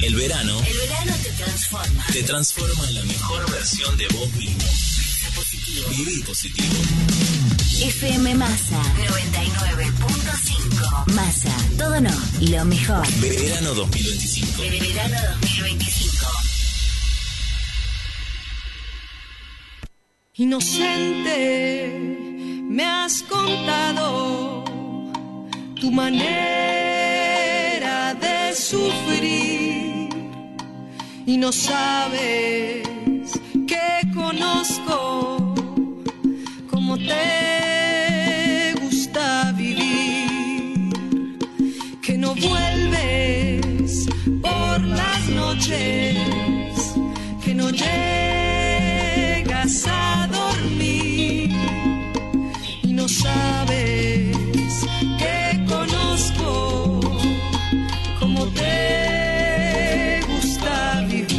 El verano te transforma en la mejor versión de vos mismo. Viví positivo. FM Massa 99.5. Massa, todo no, lo mejor. Verano 2025. Verano 2025. Inocente, me has contado tu manera de sufrir y no sabes que conozco cómo te gusta vivir, que no vuelves por las noches, que no llegas a dormir y no sabes que conozco cómo te gusta vivir.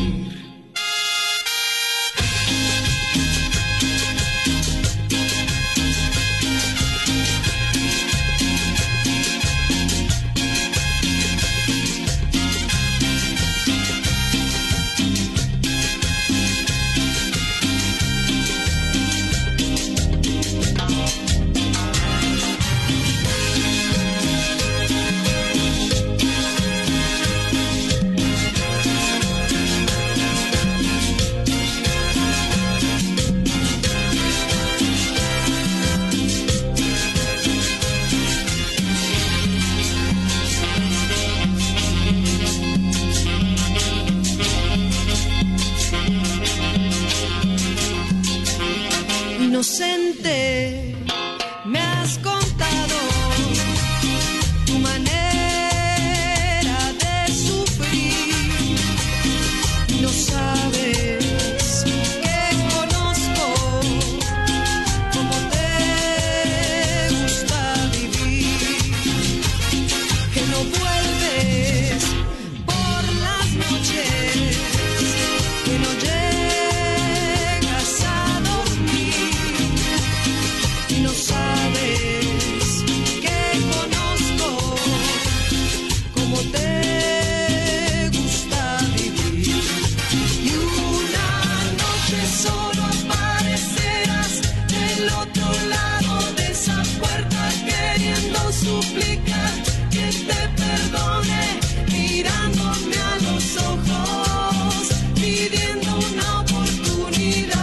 Inocente, me has contado tu manera de sufrir y no sabes que conozco cómo te gusta vivir, que no vuelves por las noches, que no llegas a dormir y no sabes que conozco cómo te gusta vivir. Y una noche solo aparecerás del otro lado de esa puerta queriendo suplicar que te perdone, mirándome a los ojos, pidiendo una oportunidad.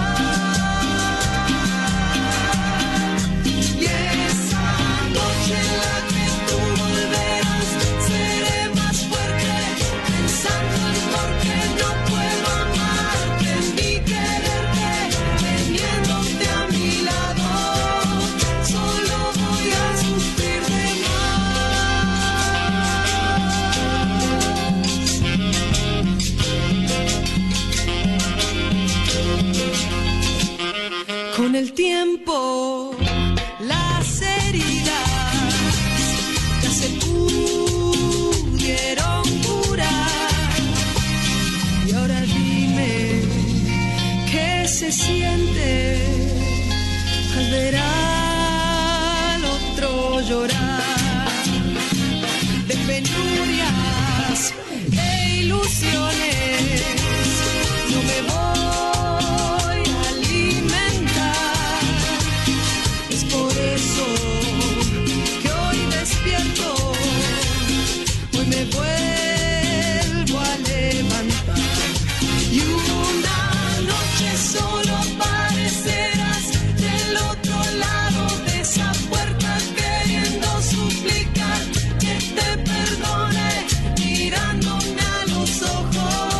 Y esa noche en la que tú volverás, seré más fuerte, pensando en por qué no puedo amarte ni quererte, teniéndote a mi lado, solo voy a sufrir de más. Con el tiempo, las heridas ya se pudieron curar. Y ahora dime, ¿qué se siente al ver al otro llorar? De penurias e ilusiones no me voy a alimentar. Es por eso que hoy despierto, hoy me vuelvo a levantar. Y una noche solo aparecerás del otro lado de esa puerta queriendo suplicar que te perdone, mirándome a los ojos.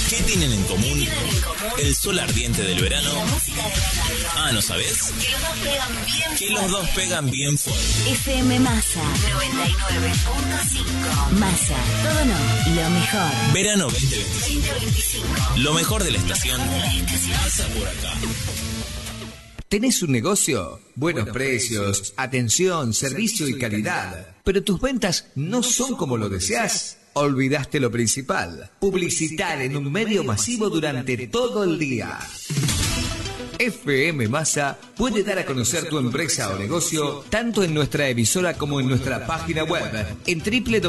¿Qué tienen en común? El sol ardiente del verano. La música de la radio. Ah, ¿no sabes? Que los dos pegan bien Que los dos pegan bien fuerte. FM Massa 99.5. Massa, todo no, lo mejor. Verano 2025. Lo mejor de la estación pasa por acá. ¿Tenés un negocio? Buenos precios, atención, servicio y calidad. ¿Pero tus ventas no son como lo deseás? Olvidaste lo principal. Publicitar en un medio masivo durante todo el día. FM Massa puede dar a conocer tu empresa o negocio tanto en nuestra emisora como en nuestra página web en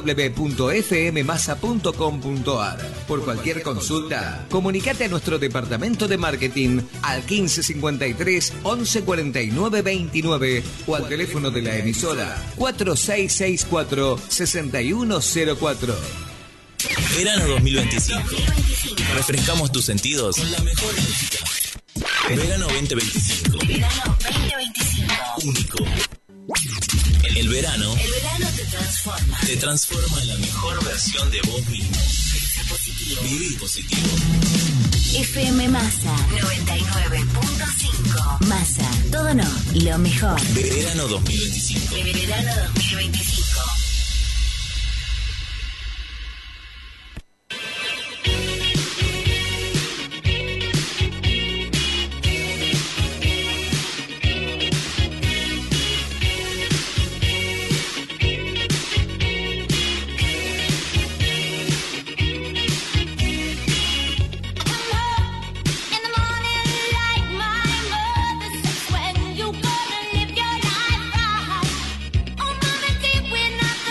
www.fmmassa.com.ar. Por cualquier consulta, comunicate a nuestro departamento de marketing al 1553 1149 29 o al teléfono de la emisora 4664 6104. Verano 2025. Refrescamos tus sentidos con la mejor música. Verano 2025. Verano 2025. Único. El verano te transforma. te transforma en la mejor versión de vos mismo. Viví positivo. FM Massa 99.5. Massa, todo no, lo mejor. Verano 2025. Verano 2025. When you gonna live your life right? Oh, mama, deep, we're not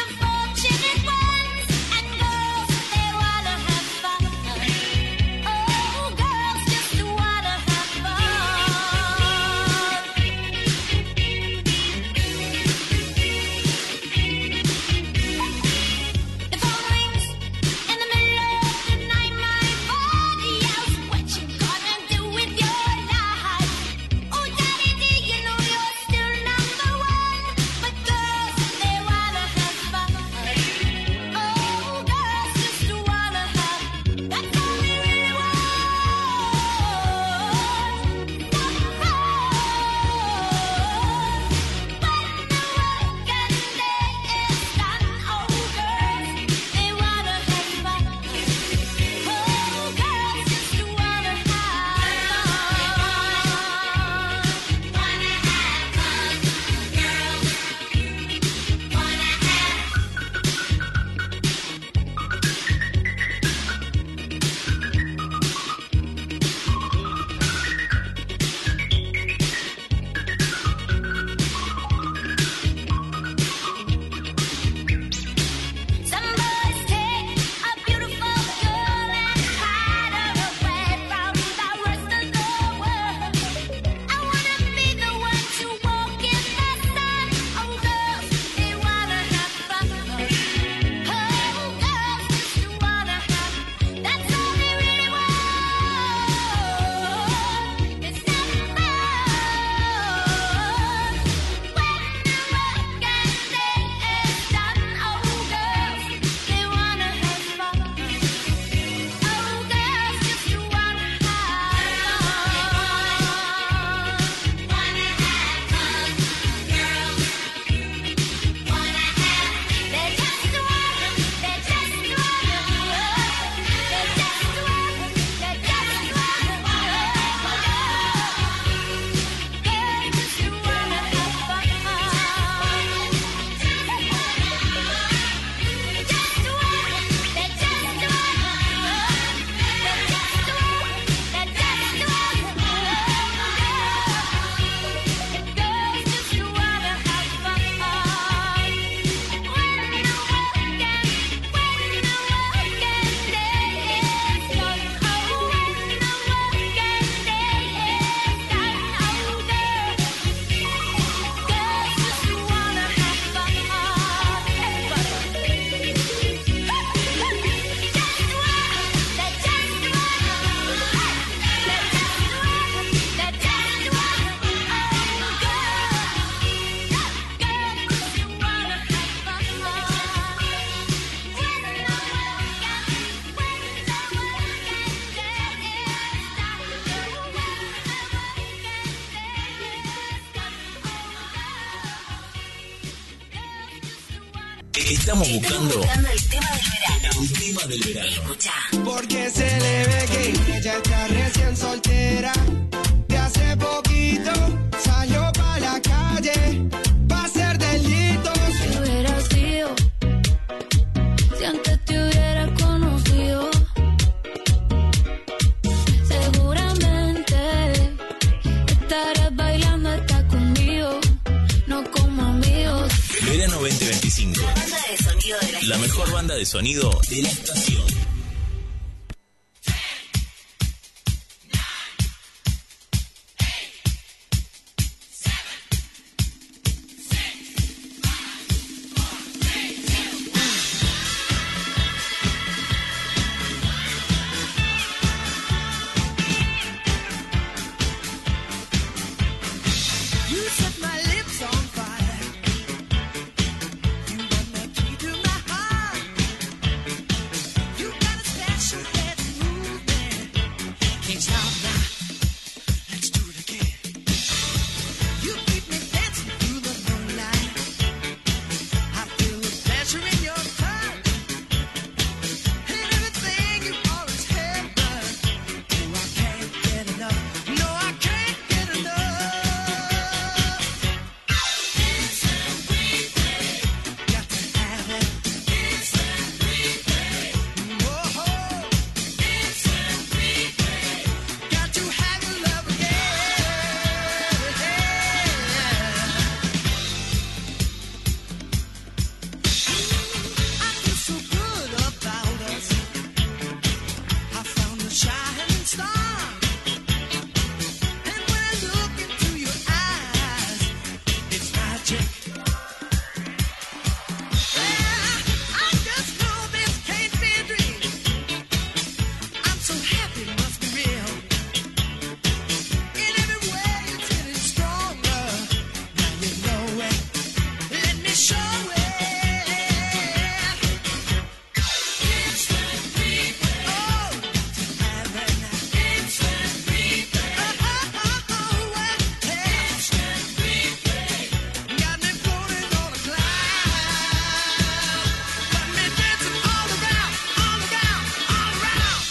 Estamos buscando el tema del verano. el tema del verano. Escucha. Porque se le ve que ella está recién soltera. De hace poquito salió pa' la calle pa' hacer delitos. Si hubiera sido, si antes te hubiera conocido, seguramente estarás bailando hasta conmigo, no como amigos. Verano 2025. La banda de sonido de La mejor banda de sonido de la estación. You set my lips on fire. You run the key to my heart. You got a special way to move me. Can't stop now. Let's do it again. You keep me dancing through the moonlight. I feel the pleasure in your touch. And everything you always have done. Oh, I can't get enough. No, I can't get enough. Got to have it. Whoa. Got to have your love again. I feel so good about us. I found a shining star. And when I look into your eyes, it's magic. I just know this can't be a dream. I'm so happy, it must be real. In every way, it's getting stronger. Now you know it. Let me show it. Instant replay. Oh, to have it now. Instant replay. Instant replay. Got me floating on a cloud. Got me dancing all around, all around, all around.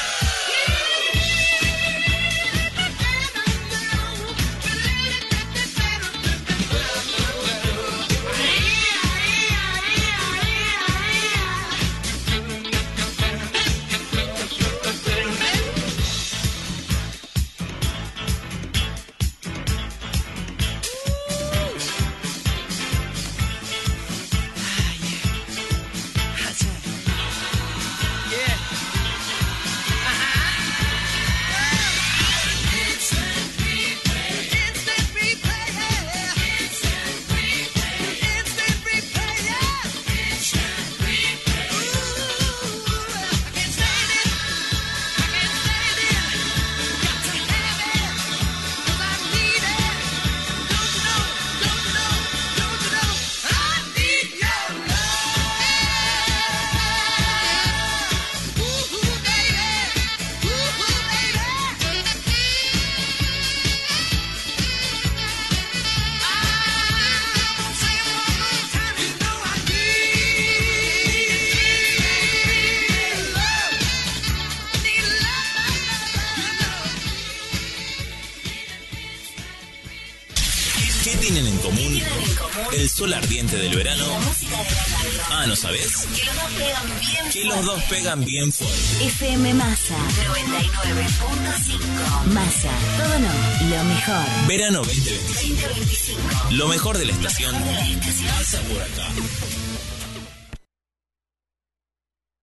That's it. Yeah. Instant replay. Instant replay, yeah. Instant replay. Instant replay, yeah. Instant replay. Ooh, I can't stand it. I can't stand it. Got to have it. 'Cause I need it. Don't you know? Don't you know? Don't you know? I need your love. Ooh, baby. Ooh, baby. I'm gonna say it one more time. You know I need love. Need love. ¿Qué tienen en común? El sol ardiente del verano. La música de la radio. Ah, ¿no sabes? Que los dos pegan bien Que los dos pegan bien fuerte. FM Massa 99.5. Massa, todo no, lo mejor. Verano 2025. 2025. Lo mejor de la estación De la estación. pasa por acá.